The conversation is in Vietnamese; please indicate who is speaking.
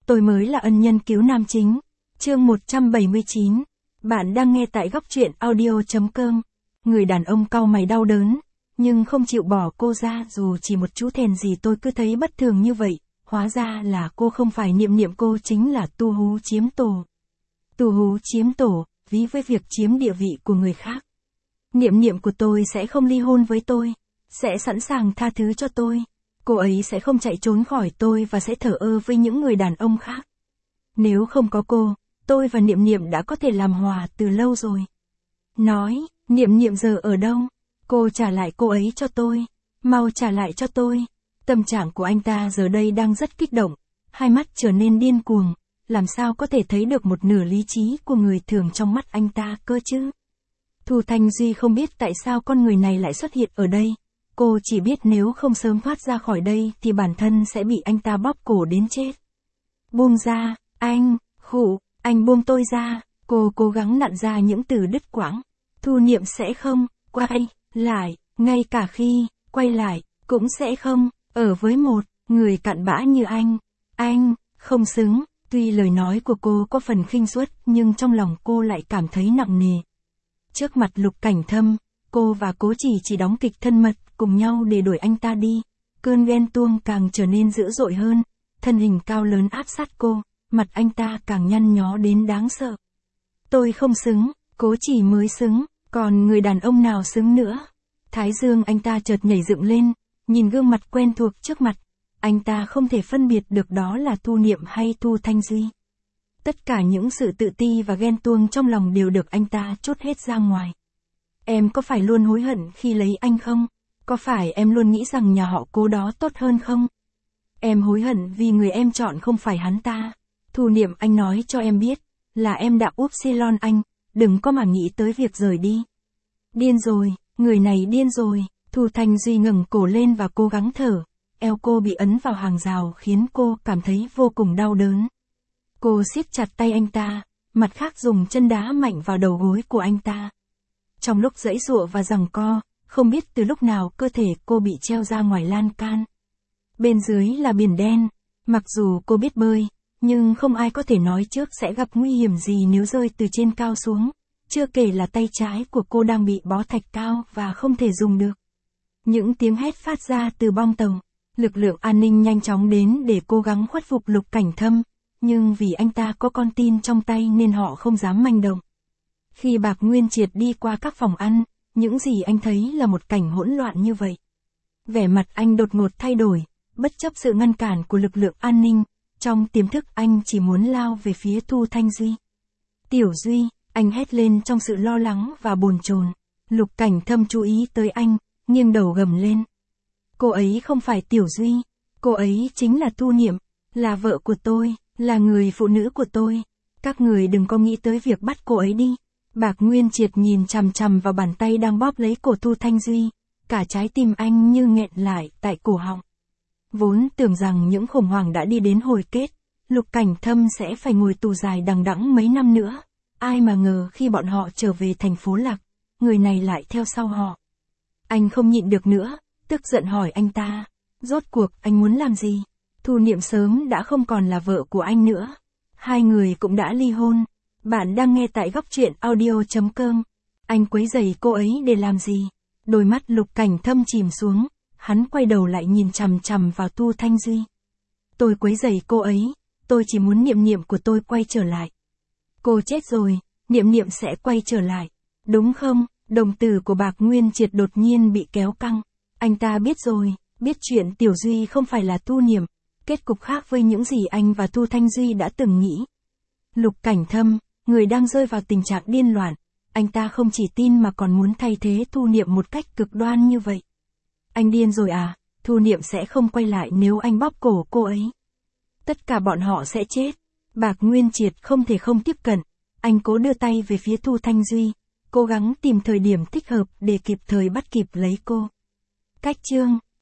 Speaker 1: Tôi mới là ân nhân cứu nam chính. Chương 179. Bạn đang nghe tại góc truyện audio.com. Người đàn ông cau mày đau đớn, nhưng không chịu bỏ cô ra dù chỉ một chút thèn gì. Tôi cứ thấy bất thường như vậy. Hóa ra là cô không phải Niệm Niệm, cô chính là Tu Hú chiếm tổ. Tu Hú chiếm tổ, ví với việc chiếm địa vị của người khác. Niệm Niệm của tôi sẽ không ly hôn với tôi, sẽ sẵn sàng tha thứ cho tôi. Cô ấy sẽ không chạy trốn khỏi tôi và sẽ thờ ơ với những người đàn ông khác. Nếu không có cô, tôi và Niệm Niệm đã có thể làm hòa từ lâu rồi. Nói, Niệm Niệm giờ ở đâu? Cô trả lại cô ấy cho tôi. Mau trả lại cho tôi. Tâm trạng của anh ta giờ đây đang rất kích động. Hai mắt trở nên điên cuồng. Làm sao có thể thấy được một nửa lý trí của người thường trong mắt anh ta cơ chứ? Thu Thanh Duy không biết tại sao con người này lại xuất hiện ở đây. Cô chỉ biết nếu không sớm thoát ra khỏi đây thì bản thân sẽ bị anh ta bóp cổ đến chết. Buông ra, anh, anh buông tôi ra. Cô cố gắng nặn ra những từ đứt quãng. Thu Niệm sẽ không quay lại, ngay cả khi quay lại, cũng sẽ không ở với một người cặn bã như anh. Anh không xứng. Tuy lời nói của cô có phần khinh suất nhưng trong lòng cô lại cảm thấy nặng nề. Trước mặt Lục Cảnh Thâm, cô và Cố chỉ đóng kịch thân mật cùng nhau để đuổi anh ta đi. Cơn ghen tuông càng trở nên dữ dội hơn. Thân hình cao lớn áp sát cô, mặt anh ta càng nhăn nhó đến đáng sợ. Tôi không xứng, Cố chỉ mới xứng, còn người đàn ông nào xứng nữa? Thái dương anh ta chợt nhảy dựng lên, nhìn gương mặt quen thuộc trước mặt. Anh ta không thể phân biệt được đó là Thu Niệm hay Thu Thanh Duy. Tất cả những sự tự ti và ghen tuông trong lòng đều được anh ta trút hết ra ngoài. Em có phải luôn hối hận khi lấy anh không? Có phải em luôn nghĩ rằng nhà họ Cố đó tốt hơn không? Em hối hận vì người em chọn không phải hắn ta. Thu Niệm, anh nói cho em biết, là em đã upsilon anh, đừng có mà nghĩ tới việc rời đi. Điên rồi, người này điên rồi. Thu Thanh Duy ngẩng cổ lên và cố gắng thở. Eo cô bị ấn vào hàng rào khiến cô cảm thấy vô cùng đau đớn. Cô siết chặt tay anh ta, mặt khác dùng chân đá mạnh vào đầu gối của anh ta. Trong lúc giãy giụa và giằng co, không biết từ lúc nào cơ thể cô bị treo ra ngoài lan can. Bên dưới là biển đen, mặc dù cô biết bơi, nhưng không ai có thể nói trước sẽ gặp nguy hiểm gì nếu rơi từ trên cao xuống, chưa kể là tay trái của cô đang bị bó thạch cao và không thể dùng được. Những tiếng hét phát ra từ bong tàu, lực lượng an ninh nhanh chóng đến để cố gắng khuất phục Lục Cảnh Thâm, nhưng vì anh ta có con tin trong tay nên họ không dám manh động. Khi Bạc Nguyên Triệt đi qua các phòng ăn, những gì anh thấy là một cảnh hỗn loạn như vậy. Vẻ mặt anh đột ngột thay đổi, bất chấp sự ngăn cản của lực lượng an ninh, trong tiềm thức anh chỉ muốn lao về phía Thu Thanh Duy. Tiểu Duy, anh hét lên trong sự lo lắng và bồn chồn. Lục Cảnh Thâm chú ý tới anh, nghiêng đầu gầm lên. Cô ấy không phải Tiểu Duy, cô ấy chính là Thu Niệm, là vợ của tôi, là người phụ nữ của tôi. Các người đừng có nghĩ tới việc bắt cô ấy đi. Bạc Nguyên Triệt nhìn chằm chằm vào bàn tay đang bóp lấy cổ Thu Thanh Duy, cả trái tim anh như nghẹn lại tại cổ họng. Vốn tưởng rằng những khủng hoảng đã đi đến hồi kết, Lục Cảnh Thâm sẽ phải ngồi tù dài đằng đẵng mấy năm nữa. Ai mà ngờ khi bọn họ trở về thành phố Lạc, người này lại theo sau họ. Anh không nhịn được nữa, tức giận hỏi anh ta, rốt cuộc anh muốn làm gì? Thu Niệm sớm đã không còn là vợ của anh nữa. Hai người cũng đã ly hôn. Bạn đang nghe tại góc truyện audio.com. Anh quấy rầy cô ấy để làm gì? Đôi mắt Lục Cảnh Thâm chìm xuống, hắn quay đầu lại nhìn chằm chằm vào Thu Thanh Duy. Tôi quấy rầy cô ấy, tôi chỉ muốn Niệm Niệm của tôi quay trở lại. Cô chết rồi, Niệm Niệm sẽ quay trở lại, đúng không? Đồng tử của Bạc Nguyên Triệt đột nhiên bị kéo căng. Anh ta biết rồi, biết chuyện Tiểu Duy không phải là Thu Niệm, kết cục khác với những gì anh và Thu Thanh Duy đã từng nghĩ. Lục Cảnh Thâm, người đang rơi vào tình trạng điên loạn, anh ta không chỉ tin mà còn muốn thay thế Thu Niệm một cách cực đoan như vậy. Anh điên rồi à? Thu Niệm sẽ không quay lại nếu anh bóp cổ cô ấy. Tất cả bọn họ sẽ chết. Bạc Nguyên Triệt không thể không tiếp cận. Anh cố đưa tay về phía Thu Thanh Duy, cố gắng tìm thời điểm thích hợp để kịp thời bắt kịp lấy cô. Cách chương